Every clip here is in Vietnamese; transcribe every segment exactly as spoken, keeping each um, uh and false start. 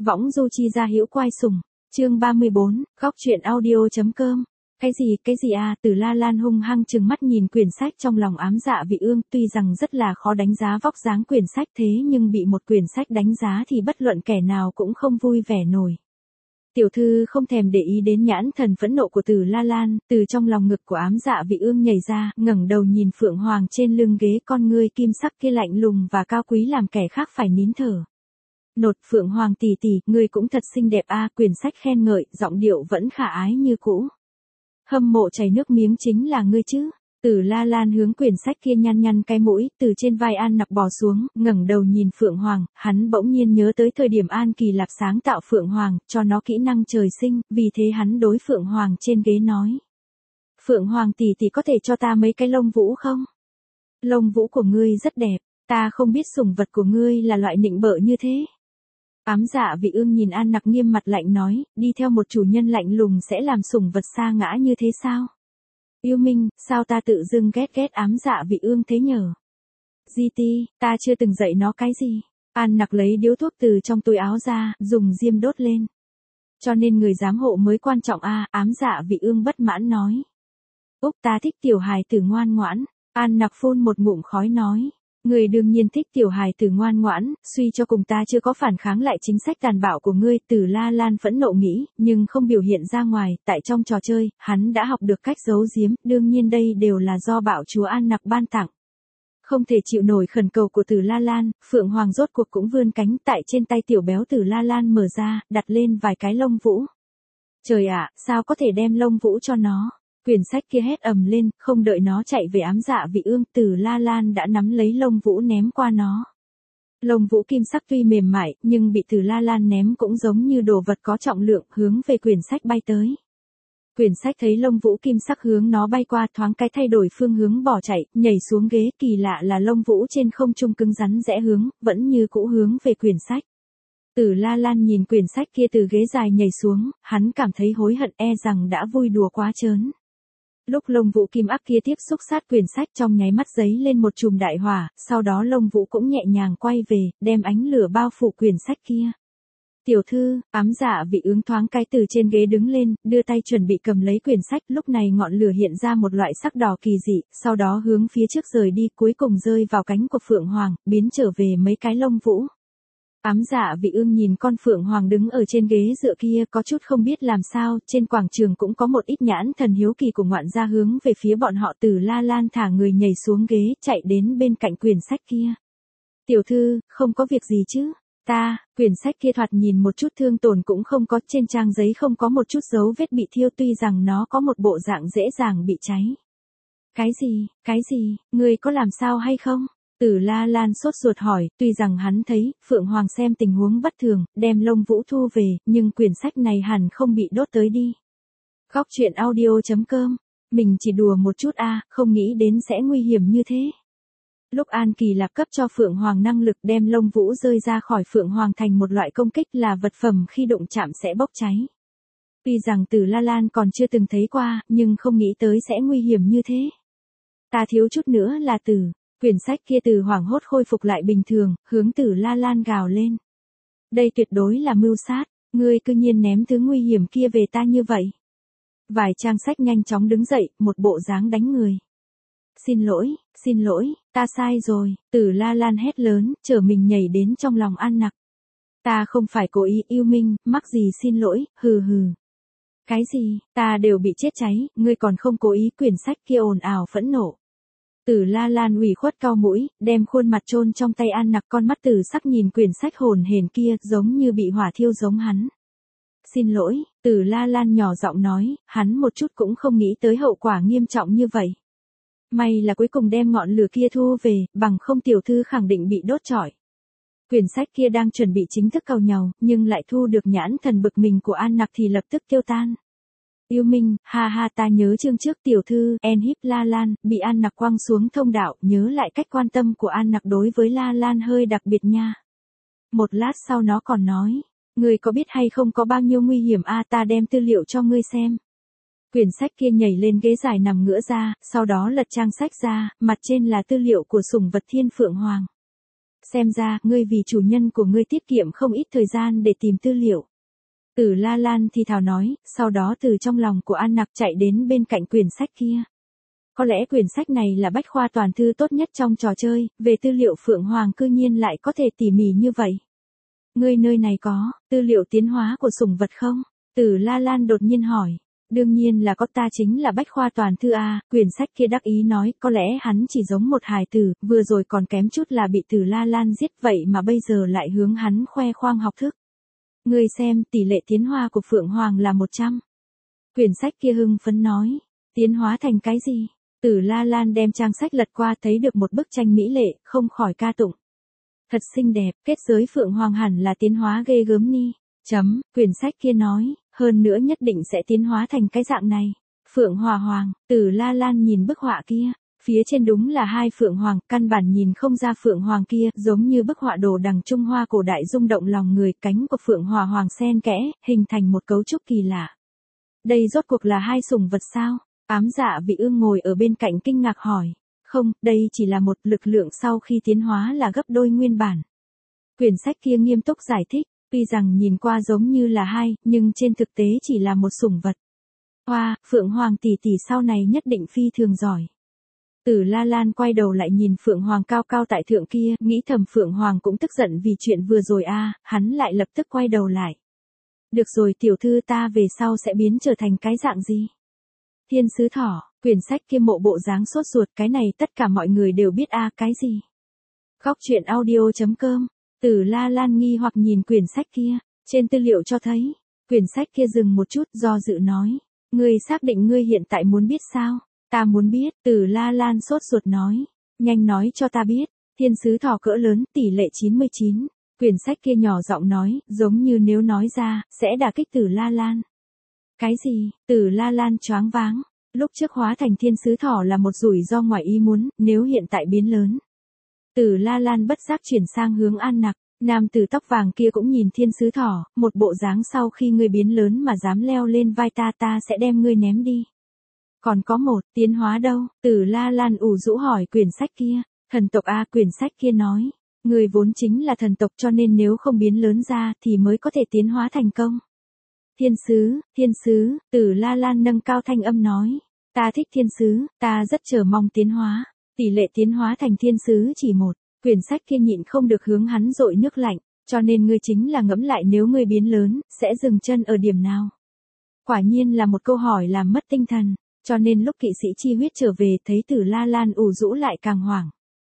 Võng du chi ra hữu quai sùng, chương ba mươi bốn, góc truyện audio.com. Cái gì, cái gì à, Từ La Lan hung hăng trừng mắt nhìn quyển sách trong lòng ám dạ vị ương, tuy rằng rất là khó đánh giá vóc dáng quyển sách thế nhưng bị một quyển sách đánh giá thì bất luận kẻ nào cũng không vui vẻ nổi. Tiểu thư không thèm để ý đến nhãn thần phẫn nộ của Từ La Lan, từ trong lòng ngực của ám dạ vị ương nhảy ra, ngẩng đầu nhìn Phượng Hoàng trên lưng ghế, con ngươi kim sắc kia lạnh lùng và cao quý làm kẻ khác phải nín thở. Nột, Phượng Hoàng tỷ tỷ, ngươi cũng thật xinh đẹp a, quyển sách khen ngợi, giọng điệu vẫn khả ái như cũ. Hâm mộ chảy nước miếng chính là ngươi chứ. Từ La Lan hướng quyển sách kia nhăn nhăn cái mũi, từ trên vai An Nặc bò xuống, ngẩng đầu nhìn Phượng Hoàng, hắn bỗng nhiên nhớ tới thời điểm An Kỳ Lạc sáng tạo Phượng Hoàng, cho nó kỹ năng trời sinh, vì thế hắn đối Phượng Hoàng trên ghế nói. Phượng Hoàng tỷ tỷ có thể cho ta mấy cái lông vũ không? Lông vũ của ngươi rất đẹp, ta không biết sủng vật của ngươi là loại nịnh bợ như thế. Ám dạ vị ương nhìn An Nặc nghiêm mặt lạnh nói, đi theo một chủ nhân lạnh lùng sẽ làm sủng vật sa ngã như thế sao? Yêu Minh, sao ta tự dưng ghét ghét ám dạ vị ương thế nhở? Di ti, ta chưa từng dạy nó cái gì. An Nặc lấy điếu thuốc từ trong túi áo ra, dùng diêm đốt lên. Cho nên người giám hộ mới quan trọng a, à, ám dạ vị ương bất mãn nói. Úc, ta thích tiểu hài tử ngoan ngoãn. An Nặc phun một ngụm khói nói. Người đương nhiên thích tiểu hài tử ngoan ngoãn, suy cho cùng ta chưa có phản kháng lại chính sách tàn bạo của ngươi. Từ La Lan phẫn nộ nghĩ, nhưng không biểu hiện ra ngoài, tại trong trò chơi, hắn đã học được cách giấu giếm, đương nhiên đây đều là do bạo chúa An Nặc ban tặng. Không thể chịu nổi khẩn cầu của Từ La Lan, Phượng Hoàng rốt cuộc cũng vươn cánh, tại trên tay tiểu béo Từ La Lan mở ra, đặt lên vài cái lông vũ. Trời ạ, sao có thể đem lông vũ cho nó? Quyển sách kia hét ầm lên, không đợi nó chạy về ám dạ vị ương, Từ La Lan đã nắm lấy lông vũ ném qua nó. Lông vũ kim sắc tuy mềm mại, nhưng bị Từ La Lan ném cũng giống như đồ vật có trọng lượng, hướng về quyển sách bay tới. Quyển sách thấy lông vũ kim sắc hướng nó bay qua, thoáng cái thay đổi phương hướng bỏ chạy, nhảy xuống ghế, kỳ lạ là lông vũ trên không trung cứng rắn rẽ hướng, vẫn như cũ hướng về quyển sách. Từ La Lan nhìn quyển sách kia từ ghế dài nhảy xuống, hắn cảm thấy hối hận, e rằng đã vui đùa quá trớn. Lúc lông vũ kim ác kia tiếp xúc sát quyển sách trong nháy mắt giấy lên một chùm đại hỏa, sau đó lông vũ cũng nhẹ nhàng quay về, đem ánh lửa bao phủ quyển sách kia. Tiểu thư, ám dạ vị ương thoáng cái từ trên ghế đứng lên, đưa tay chuẩn bị cầm lấy quyển sách, lúc này ngọn lửa hiện ra một loại sắc đỏ kỳ dị, sau đó hướng phía trước rời đi, cuối cùng rơi vào cánh của Phượng Hoàng, biến trở về mấy cái lông vũ. Ám dạ vị ương nhìn con Phượng Hoàng đứng ở trên ghế dựa kia có chút không biết làm sao, trên quảng trường cũng có một ít nhãn thần hiếu kỳ của ngoạn gia hướng về phía bọn họ. Từ La Lan thả người nhảy xuống ghế, chạy đến bên cạnh quyển sách kia. Tiểu thư, không có việc gì chứ? Ta, quyển sách kia thoạt nhìn một chút thương tổn cũng không có, trên trang giấy không có một chút dấu vết bị thiêu, tuy rằng nó có một bộ dạng dễ dàng bị cháy. Cái gì, cái gì, ngươi có làm sao hay không? Từ La Lan sốt ruột hỏi, tuy rằng hắn thấy, Phượng Hoàng xem tình huống bất thường, đem lông vũ thu về, nhưng quyển sách này hẳn không bị đốt tới đi. Góc truyện audio.com, mình chỉ đùa một chút a, à, không nghĩ đến sẽ nguy hiểm như thế. Lúc An Kỳ Lạc cấp cho Phượng Hoàng năng lực đem lông vũ rơi ra khỏi Phượng Hoàng thành một loại công kích là vật phẩm khi đụng chạm sẽ bốc cháy. Tuy rằng Từ La Lan còn chưa từng thấy qua, nhưng không nghĩ tới sẽ nguy hiểm như thế. Ta thiếu chút nữa là từ... Quyển sách kia từ hoảng hốt khôi phục lại bình thường, hướng Từ La Lan gào lên. Đây tuyệt đối là mưu sát, ngươi cư nhiên ném thứ nguy hiểm kia về ta như vậy. Vài trang sách nhanh chóng đứng dậy, một bộ dáng đánh người. Xin lỗi, xin lỗi, ta sai rồi, Từ La Lan hét lớn, trở mình nhảy đến trong lòng An Nặc. Ta không phải cố ý, yêu Minh, mắc gì xin lỗi, hừ hừ. Cái gì, ta đều bị chết cháy, ngươi còn không cố ý, quyển sách kia ồn ào phẫn nộ. Từ La Lan ủy khuất cau mũi, đem khuôn mặt chôn trong tay An Nặc, con mắt tử sắc nhìn quyển sách hồn hển kia, giống như bị hỏa thiêu giống hắn. Xin lỗi, Từ La Lan nhỏ giọng nói, hắn một chút cũng không nghĩ tới hậu quả nghiêm trọng như vậy. May là cuối cùng đem ngọn lửa kia thu về, bằng không tiểu thư khẳng định bị đốt trọi. Quyển sách kia đang chuẩn bị chính thức cầu nhau, nhưng lại thu được nhãn thần bực mình của An Nặc thì lập tức tiêu tan. Yêu Minh, ha ha, ta nhớ chương trước tiểu thư, en híp La Lan, bị An Nặc quăng xuống thông đạo, nhớ lại cách quan tâm của An Nặc đối với La Lan hơi đặc biệt nha. Một lát sau nó còn nói, ngươi có biết hay không có bao nhiêu nguy hiểm a, à, ta đem tư liệu cho ngươi xem. Quyển sách kia nhảy lên ghế dài nằm ngửa ra, sau đó lật trang sách ra, mặt trên là tư liệu của sủng vật Thiên Phượng Hoàng. Xem ra, ngươi vì chủ nhân của ngươi tiết kiệm không ít thời gian để tìm tư liệu. Tử La Lan thì thào nói, sau đó từ trong lòng của An Nặc chạy đến bên cạnh quyển sách kia. Có lẽ quyển sách này là bách khoa toàn thư tốt nhất trong trò chơi, về tư liệu Phượng Hoàng cư nhiên lại có thể tỉ mỉ như vậy. Ngươi nơi này có, tư liệu tiến hóa của sủng vật không? Tử La Lan đột nhiên hỏi. Đương nhiên là có, ta chính là bách khoa toàn thư a. Quyển sách kia đắc ý nói, có lẽ hắn chỉ giống một hài tử, vừa rồi còn kém chút là bị Tử La Lan giết vậy mà bây giờ lại hướng hắn khoe khoang học thức. Ngươi xem, tỷ lệ tiến hóa của Phượng Hoàng là một trăm. Quyển sách kia hưng phấn nói, tiến hóa thành cái gì? Tử La Lan đem trang sách lật qua thấy được một bức tranh mỹ lệ, không khỏi ca tụng. Thật xinh đẹp, kết giới Phượng Hoàng hẳn là tiến hóa ghê gớm ni. Chấm, quyển sách kia nói, hơn nữa nhất định sẽ tiến hóa thành cái dạng này. Phượng Hòa Hoàng, Tử La Lan nhìn bức họa kia, phía trên đúng là hai Phượng Hoàng, căn bản nhìn không ra Phượng Hoàng kia, giống như bức họa đồ đằng Trung Hoa cổ đại rung động lòng người, cánh của Phượng Hòa Hoàng xen kẽ, hình thành một cấu trúc kỳ lạ. Đây rốt cuộc là hai sủng vật sao? Ám Dạ Vị Ương ngồi ở bên cạnh kinh ngạc hỏi. Không, đây chỉ là một lực lượng sau khi tiến hóa là gấp đôi nguyên bản. Quyển sách kia nghiêm túc giải thích, tuy rằng nhìn qua giống như là hai, nhưng trên thực tế chỉ là một sủng vật. Hoa, Phượng Hoàng tỷ tỷ sau này nhất định phi thường giỏi. Tử La Lan quay đầu lại nhìn Phượng Hoàng cao cao tại thượng kia, nghĩ thầm Phượng Hoàng cũng tức giận vì chuyện vừa rồi a, hắn lại lập tức quay đầu lại. Được rồi tiểu thư, ta về sau sẽ biến trở thành cái dạng gì? Thiên sứ thỏ, quyển sách kia mộ bộ dáng sốt ruột, cái này tất cả mọi người đều biết a, cái gì? Góc truyện audio chấm com, Tử La Lan nghi hoặc nhìn quyển sách kia, trên tư liệu cho thấy, quyển sách kia dừng một chút do dự nói, ngươi xác định ngươi hiện tại muốn biết sao? Ta muốn biết, Tử La Lan sốt ruột nói, nhanh nói cho ta biết, thiên sứ thỏ cỡ lớn, tỷ lệ chín mươi chín, quyển sách kia nhỏ giọng nói, giống như nếu nói ra, sẽ đả kích Tử La Lan. Cái gì? Tử La Lan choáng váng, lúc trước hóa thành thiên sứ thỏ là một rủi ro ngoài ý muốn, nếu hiện tại biến lớn. Tử La Lan bất giác chuyển sang hướng An Nặc, nam tử tóc vàng kia cũng nhìn thiên sứ thỏ, một bộ dáng sau khi ngươi biến lớn mà dám leo lên vai ta, ta sẽ đem ngươi ném đi. Còn có một, tiến hóa đâu? Tử La Lan ủ rũ hỏi quyển sách kia, thần tộc a, quyển sách kia nói, ngươi vốn chính là thần tộc cho nên nếu không biến lớn ra thì mới có thể tiến hóa thành công. Thiên sứ, thiên sứ, Tử La Lan nâng cao thanh âm nói, ta thích thiên sứ, ta rất chờ mong tiến hóa, tỷ lệ tiến hóa thành thiên sứ chỉ một, quyển sách kia nhịn không được hướng hắn dội nước lạnh, cho nên ngươi chính là ngẫm lại nếu ngươi biến lớn, sẽ dừng chân ở điểm nào. Quả nhiên là một câu hỏi làm mất tinh thần, cho nên lúc kỵ sĩ chi huyết trở về thấy Tử La Lan ủ rũ lại càng hoảng.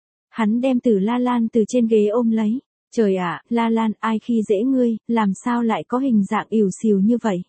Hắn đem Tử La Lan từ trên ghế ôm lấy. Trời ạ, La Lan, ai khi dễ ngươi, làm sao lại có hình dạng ỉu xìu như vậy?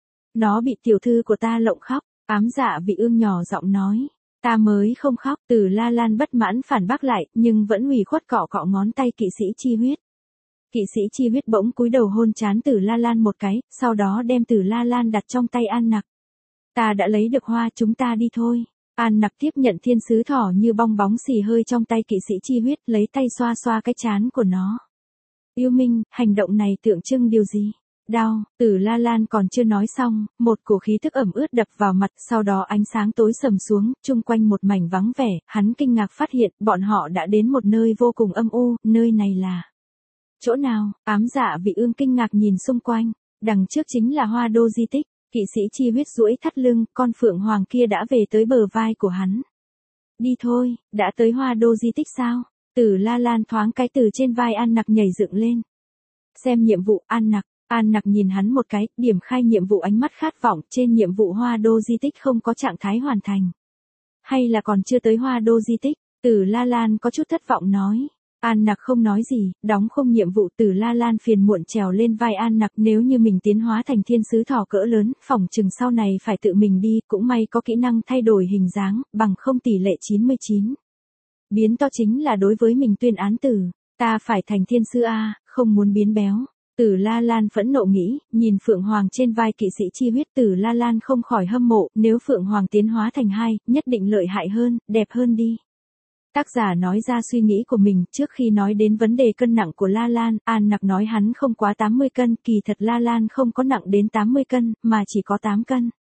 Nó bị tiểu thư của ta lộng khóc, Ám Dạ Vị Ương nhỏ giọng nói. Ta mới không khóc, Tử La Lan bất mãn phản bác lại, nhưng vẫn ủy khuất cọ cọ ngón tay kỵ sĩ chi huyết. Kỵ sĩ chi huyết bỗng cúi đầu hôn trán Tử La Lan một cái, sau đó đem Tử La Lan đặt trong tay An Nặc. Ta đã lấy được hoa, chúng ta đi thôi. An Nặc tiếp nhận thiên sứ thỏ như bong bóng xì hơi trong tay kỵ sĩ chi huyết, lấy tay xoa xoa cái trán của nó. Yêu Minh, hành động này tượng trưng điều gì? Đau, Tử La Lan còn chưa nói xong, một cổ khí thức ẩm ướt đập vào mặt, sau đó ánh sáng tối sầm xuống, chung quanh một mảnh vắng vẻ, hắn kinh ngạc phát hiện, bọn họ đã đến một nơi vô cùng âm u, nơi này là... Chỗ nào? Ám Dạ Vị Ương kinh ngạc nhìn xung quanh, đằng trước chính là Hoa Đô di tích, kỵ sĩ chi huyết duỗi thắt lưng, con Phượng Hoàng kia đã về tới bờ vai của hắn. Đi thôi, đã tới Hoa Đô di tích sao? Tử La Lan thoáng cái từ trên vai An Nặc nhảy dựng lên. Xem nhiệm vụ, An Nặc, An Nặc nhìn hắn một cái, điểm khai nhiệm vụ ánh mắt khát vọng, trên nhiệm vụ Hoa Đô di tích không có trạng thái hoàn thành. Hay là còn chưa tới Hoa Đô di tích? Tử La Lan có chút thất vọng nói. An Nặc không nói gì, đóng không nhiệm vụ. Tử La Lan phiền muộn trèo lên vai An Nặc, nếu như mình tiến hóa thành thiên sứ thỏ cỡ lớn, phỏng chừng sau này phải tự mình đi, cũng may có kỹ năng thay đổi hình dáng, bằng không tỷ lệ chín mươi chín. Biến to chính là đối với mình tuyên án tử, ta phải thành thiên sứ a, không muốn biến béo. Tử La Lan phẫn nộ nghĩ, nhìn Phượng Hoàng trên vai kỵ sĩ chi huyết, Tử La Lan không khỏi hâm mộ, nếu Phượng Hoàng tiến hóa thành hai, nhất định lợi hại hơn, đẹp hơn đi. Tác giả nói ra suy nghĩ của mình, trước khi nói đến vấn đề cân nặng của La Lan, An Nặc nói hắn không quá tám mươi cân, kỳ thật La Lan không có nặng đến tám mươi cân, mà chỉ có tám cân.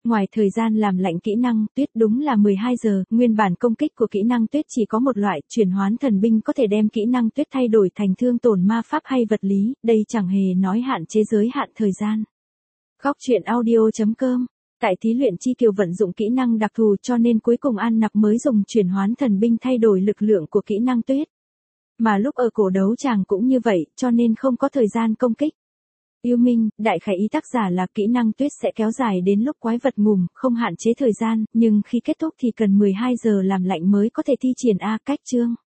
Ngoài thời gian làm lạnh kỹ năng tuyết đúng là mười hai giờ, nguyên bản công kích của kỹ năng tuyết chỉ có một loại, chuyển hoán thần binh có thể đem kỹ năng tuyết thay đổi thành thương tổn ma pháp hay vật lý, đây chẳng hề nói hạn chế giới hạn thời gian. Góc truyện audio chấm com. Tại thí luyện chi kiều vận dụng kỹ năng đặc thù cho nên cuối cùng An Nặc mới dùng chuyển hoán thần binh thay đổi lực lượng của kỹ năng tuyết. Mà lúc ở cổ đấu chàng cũng như vậy, cho nên không có thời gian công kích. Yêu Minh, đại khái ý tác giả là kỹ năng tuyết sẽ kéo dài đến lúc quái vật ngủm, không hạn chế thời gian, nhưng khi kết thúc thì cần mười hai giờ làm lạnh mới có thể thi triển A cách chương.